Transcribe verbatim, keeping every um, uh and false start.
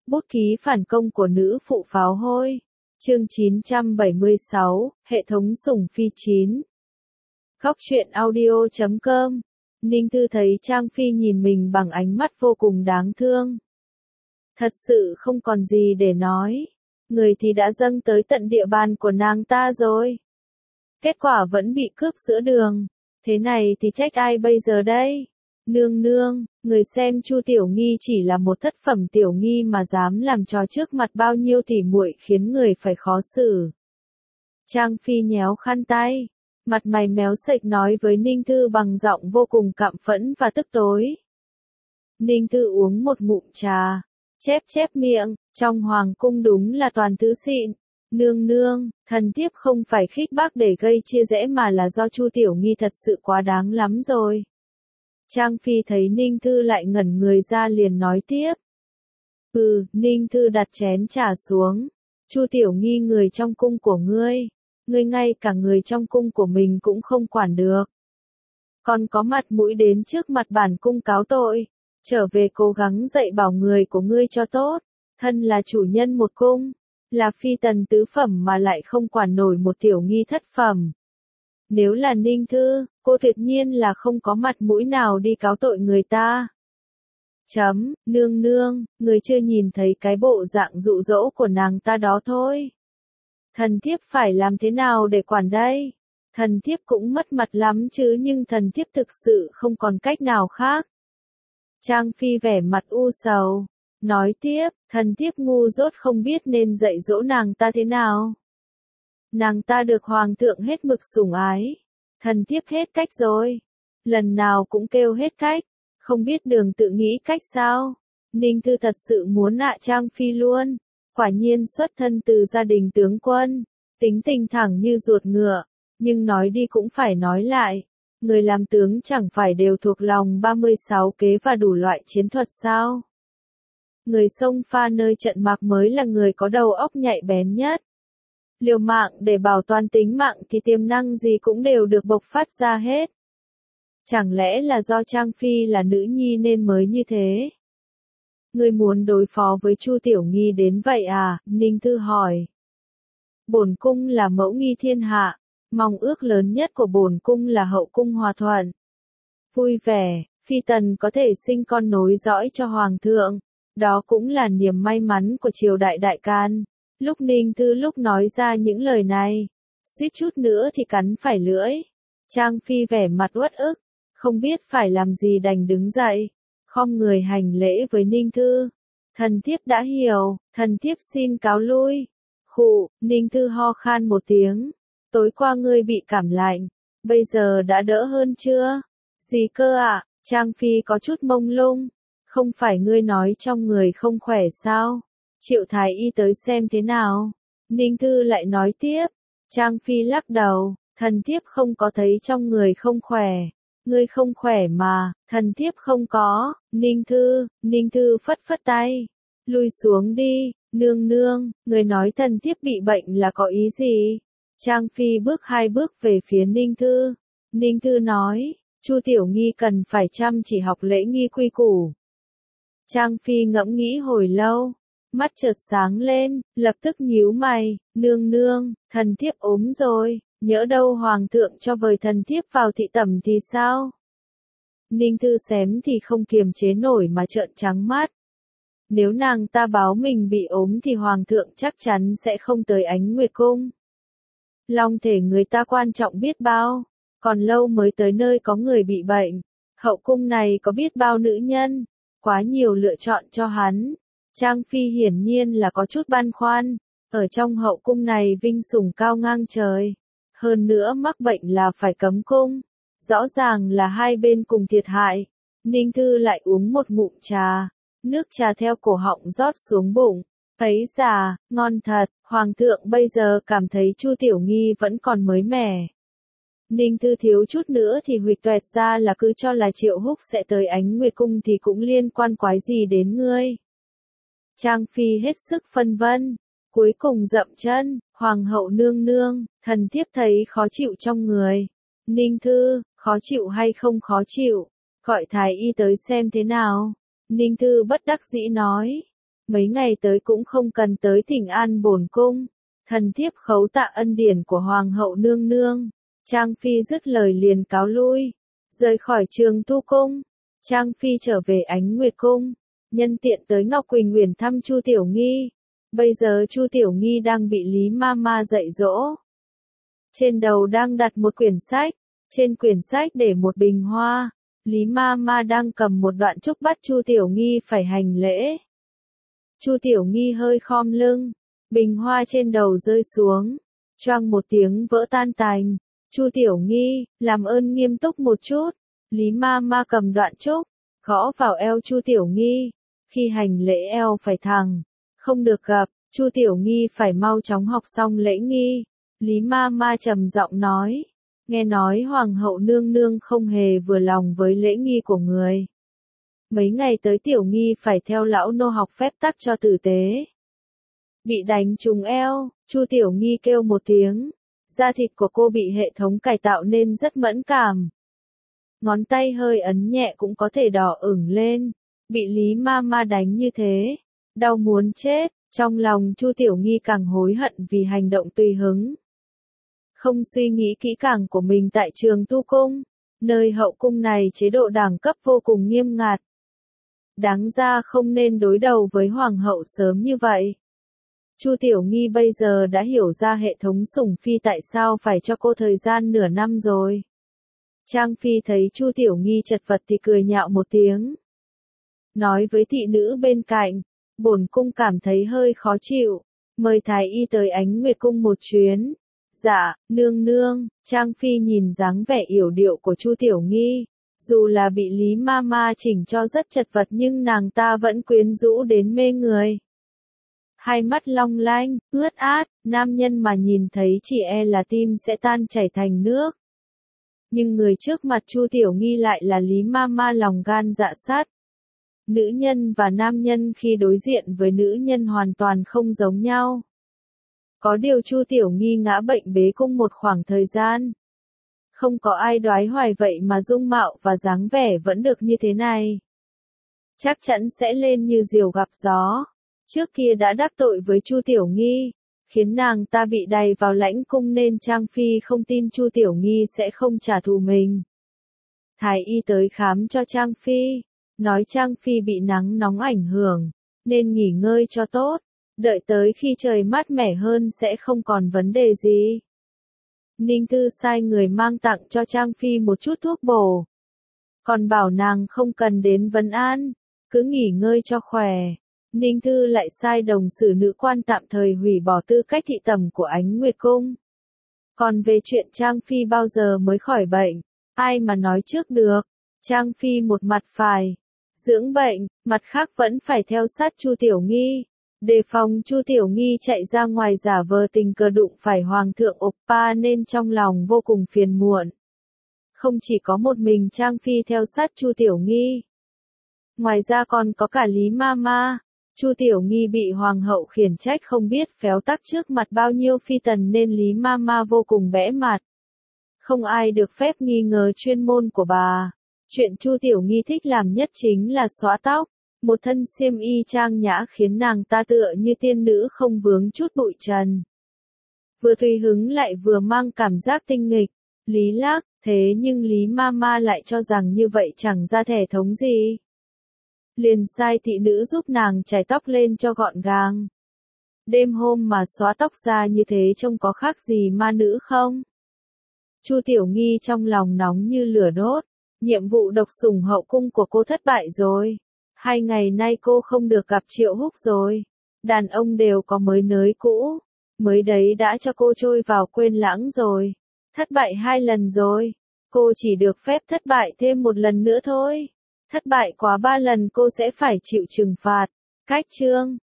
Bút ký phản công của nữ phụ pháo hôi. Chương chín trăm bảy mươi sáu, hệ thống sủng phi chín. Góc truyện audio chấm com. Ninh Thư thấy Trang Phi nhìn mình bằng ánh mắt vô cùng đáng thương. Thật sự không còn gì để nói. Người thì đã dâng tới tận địa bàn của nàng ta rồi. Kết quả vẫn bị cướp giữa đường. Thế này thì trách ai bây giờ đây? Nương nương, người xem Chu Tiểu Nghi chỉ là một thất phẩm tiểu nghi mà dám làm trò trước mặt bao nhiêu tỉ muội khiến người phải khó xử. Trang Phi nhéo khăn tay, mặt mày méo sệch nói với Ninh Thư bằng giọng vô cùng cạm phẫn và tức tối. Ninh Thư uống một ngụm trà, chép chép miệng, trong hoàng cung đúng là toàn thứ xịn. Nương nương, thần thiếp không phải khích bác để gây chia rẽ mà là do Chu Tiểu Nghi thật sự quá đáng lắm rồi. Trang Phi thấy Ninh Thư lại ngẩn người ra liền nói tiếp. Ừ, Ninh Thư đặt chén trà xuống. Chu Tiểu Nghi người trong cung của ngươi. Ngươi ngay cả người trong cung của mình cũng không quản được. Còn có mặt mũi đến trước mặt bản cung cáo tội. Trở về cố gắng dạy bảo người của ngươi cho tốt. Thân là chủ nhân một cung. Là phi tần tứ phẩm mà lại không quản nổi một tiểu nghi thất phẩm. Nếu là Ninh Thư, cô tuyệt nhiên là không có mặt mũi nào đi cáo tội người ta. Chấm, nương nương, người chưa nhìn thấy cái bộ dạng dụ dỗ của nàng ta đó thôi. Thần thiếp phải làm thế nào để quản đây? Thần thiếp cũng mất mặt lắm chứ nhưng thần thiếp thực sự không còn cách nào khác. Trang Phi vẻ mặt u sầu, nói tiếp, thần thiếp ngu dốt không biết nên dạy dỗ nàng ta thế nào. Nàng ta được hoàng thượng hết mực sủng ái. Thần thiếp hết cách rồi. Lần nào cũng kêu hết cách. Không biết đường tự nghĩ cách sao. Ninh Thư thật sự muốn nạ Trang Phi luôn. Quả nhiên xuất thân từ gia đình tướng quân. Tính tình thẳng như ruột ngựa. Nhưng nói đi cũng phải nói lại. Người làm tướng chẳng phải đều thuộc lòng ba mươi sáu kế và đủ loại chiến thuật sao. Người xông pha nơi trận mạc mới là người có đầu óc nhạy bén nhất. Liều mạng để bảo toàn tính mạng thì tiềm năng gì cũng đều được bộc phát ra hết. Chẳng lẽ là do Trang Phi là nữ nhi nên mới như thế? Ngươi muốn đối phó với Chu Tiểu Nghi đến vậy à? Ninh Thư hỏi. Bổn cung là mẫu nghi thiên hạ, mong ước lớn nhất của bổn cung là hậu cung hòa thuận. Vui vẻ, phi tần có thể sinh con nối dõi cho hoàng thượng, đó cũng là niềm may mắn của triều đại đại can. Lúc Ninh Thư lúc nói ra những lời này, suýt chút nữa thì cắn phải lưỡi. Trang Phi vẻ mặt uất ức, không biết phải làm gì đành đứng dậy, khom người hành lễ với Ninh Thư. Thần thiếp đã hiểu, thần thiếp xin cáo lui. Khụ, Ninh Thư ho khan một tiếng. Tối qua ngươi bị cảm lạnh, bây giờ đã đỡ hơn chưa? Gì cơ ạ? À? Trang Phi có chút mông lung. Không phải ngươi nói trong người không khỏe sao? Triệu thái y tới xem thế nào. Ninh Thư lại nói tiếp. Trang Phi lắc đầu, thần thiếp không có thấy trong người không khỏe. Ngươi không khỏe mà, thần thiếp không có. Ninh Thư, Ninh Thư phất phất tay. Lui xuống đi, nương nương, người nói thần thiếp bị bệnh là có ý gì? Trang Phi bước hai bước về phía Ninh Thư. Ninh Thư nói, Chu Tiểu Nghi cần phải chăm chỉ học lễ nghi quy củ. Trang Phi ngẫm nghĩ hồi lâu. Mắt chợt sáng lên, lập tức nhíu mày, nương nương, thần thiếp ốm rồi, nhỡ đâu hoàng thượng cho vời thần thiếp vào thị tẩm thì sao? Ninh Thư xém thì không kiềm chế nổi mà trợn trắng mắt. Nếu nàng ta báo mình bị ốm thì hoàng thượng chắc chắn sẽ không tới Ánh Nguyệt Cung. Long thể người ta quan trọng biết bao, còn lâu mới tới nơi có người bị bệnh. Hậu cung này có biết bao nữ nhân, quá nhiều lựa chọn cho hắn. Trang Phi hiển nhiên là có chút băn khoăn, ở trong hậu cung này vinh sủng cao ngang trời, hơn nữa mắc bệnh là phải cấm cung, rõ ràng là hai bên cùng thiệt hại. Ninh Thư lại uống một ngụm trà, nước trà theo cổ họng rót xuống bụng, ấy già, ngon thật, hoàng thượng bây giờ cảm thấy Chu Tiểu Nghi vẫn còn mới mẻ. Ninh Thư thiếu chút nữa thì huỵch toẹt ra là cứ cho là Triệu Húc sẽ tới Ánh Nguyệt Cung thì cũng liên quan quái gì đến ngươi. Trang Phi hết sức phân vân, cuối cùng dậm chân, hoàng hậu nương nương, thần thiếp thấy khó chịu trong người. Ninh Thư, khó chịu hay không khó chịu, gọi thái y tới xem thế nào. Ninh Thư bất đắc dĩ nói, Mấy ngày tới cũng không cần tới thỉnh an bổn cung. Thần thiếp khấu tạ ân điển của hoàng hậu nương nương. Trang Phi dứt lời liền cáo lui, rời khỏi Trường Tu cung. Trang Phi trở về Ánh Nguyệt cung, nhân tiện tới Ngọc Quỳnh Uyển thăm Chu Tiểu Nghi. Bây giờ Chu Tiểu Nghi đang bị Lý Ma Ma dạy dỗ. Trên đầu đang đặt một quyển sách, trên quyển sách để một bình hoa. Lý Ma Ma đang cầm một đoạn trúc bắt Chu Tiểu Nghi phải hành lễ. Chu Tiểu Nghi hơi khom lưng, bình hoa trên đầu rơi xuống, choang một tiếng vỡ tan tành. Chu Tiểu Nghi, làm ơn nghiêm túc một chút. Lý Ma Ma cầm đoạn trúc, gõ vào eo Chu Tiểu Nghi. Khi hành lễ eo phải thẳng, không được gập. Chu Tiểu Nghi phải mau chóng học xong lễ nghi. Lý Ma Ma trầm giọng nói, nghe nói hoàng hậu nương nương không hề vừa lòng với lễ nghi của người. Mấy ngày tới Tiểu Nghi phải theo lão nô học phép tắc cho tử tế. Bị đánh trúng eo, Chu Tiểu Nghi kêu một tiếng. Da thịt của cô bị hệ thống cải tạo nên rất mẫn cảm. Ngón tay hơi ấn nhẹ cũng có thể đỏ ửng lên. Bị Lý Ma Ma đánh như thế, đau muốn chết. Trong lòng Chu Tiểu Nghi càng hối hận vì hành động tùy hứng. Không suy nghĩ kỹ càng của mình tại Trường Tu cung. Nơi hậu cung này chế độ đẳng cấp vô cùng nghiêm ngặt. Đáng ra không nên đối đầu với hoàng hậu sớm như vậy. Chu Tiểu Nghi bây giờ đã hiểu ra hệ thống sủng phi tại sao phải cho cô thời gian nửa năm rồi. Trang Phi thấy Chu Tiểu Nghi chật vật thì cười nhạo một tiếng. Nói với thị nữ bên cạnh, bổn cung cảm thấy hơi khó chịu, mời thái y tới Ánh Nguyệt cung một chuyến. Dạ, nương nương. Trang Phi nhìn dáng vẻ yểu điệu của Chu Tiểu Nghi, dù là bị Lý Ma Ma chỉnh cho rất chật vật nhưng nàng ta vẫn quyến rũ đến mê người. Hai mắt long lanh, ướt át, nam nhân mà nhìn thấy chỉ e là tim sẽ tan chảy thành nước. Nhưng người trước mặt Chu Tiểu Nghi lại là Lý Ma Ma lòng gan dạ sắt. Nữ nhân và nam nhân khi đối diện với nữ nhân hoàn toàn không giống nhau. Có điều Chu Tiểu Nghi ngã bệnh bế cung một khoảng thời gian. Không có ai đoái hoài vậy mà dung mạo và dáng vẻ vẫn được như thế này. Chắc chắn sẽ lên như diều gặp gió. Trước kia đã đắc tội với Chu Tiểu Nghi, khiến nàng ta bị đày vào lãnh cung nên Trang Phi không tin Chu Tiểu Nghi sẽ không trả thù mình. Thái y tới khám cho Trang Phi, nói Trang Phi bị nắng nóng ảnh hưởng, nên nghỉ ngơi cho tốt, đợi tới khi trời mát mẻ hơn sẽ không còn vấn đề gì. Ninh Thư sai người mang tặng cho Trang Phi một chút thuốc bổ, còn bảo nàng không cần đến vấn an, cứ nghỉ ngơi cho khỏe. Ninh Thư lại sai đồng sử nữ quan tạm thời hủy bỏ tư cách thị tẩm của Ánh Nguyệt cung. Còn về chuyện Trang Phi bao giờ mới khỏi bệnh, ai mà nói trước được. Trang Phi một mặt phải dưỡng bệnh, mặt khác vẫn phải theo sát Chu Tiểu Nghi, đề phòng Chu Tiểu Nghi chạy ra ngoài giả vờ tình cờ đụng phải hoàng thượng Oppa nên trong lòng vô cùng phiền muộn. Không chỉ có một mình Trang Phi theo sát Chu Tiểu Nghi, ngoài ra còn có cả Lý Ma Ma. Chu Tiểu Nghi bị hoàng hậu khiển trách không biết phéo tắc trước mặt bao nhiêu phi tần nên Lý Ma Ma vô cùng bẽ mặt. Không ai được phép nghi ngờ chuyên môn của bà. Chuyện Chu Tiểu Nghi thích làm nhất chính là xóa tóc, một thân xiêm y trang nhã khiến nàng ta tựa như tiên nữ không vướng chút bụi trần. Vừa tùy hứng lại vừa mang cảm giác tinh nghịch, lý lác, thế nhưng Lý Ma Ma lại cho rằng như vậy chẳng ra thể thống gì. Liền sai thị nữ giúp nàng chải tóc lên cho gọn gàng. Đêm hôm mà xóa tóc ra như thế trông có khác gì ma nữ không? Chu Tiểu Nghi trong lòng nóng như lửa đốt, nhiệm vụ độc sủng hậu cung của cô thất bại rồi. Hai ngày nay cô không được gặp Triệu Húc rồi. Đàn ông đều có mới nới cũ, mới đấy đã cho cô trôi vào quên lãng rồi. Thất bại hai lần rồi, cô chỉ được phép thất bại thêm một lần nữa thôi. Thất bại quá ba lần cô sẽ phải chịu trừng phạt. Cách chương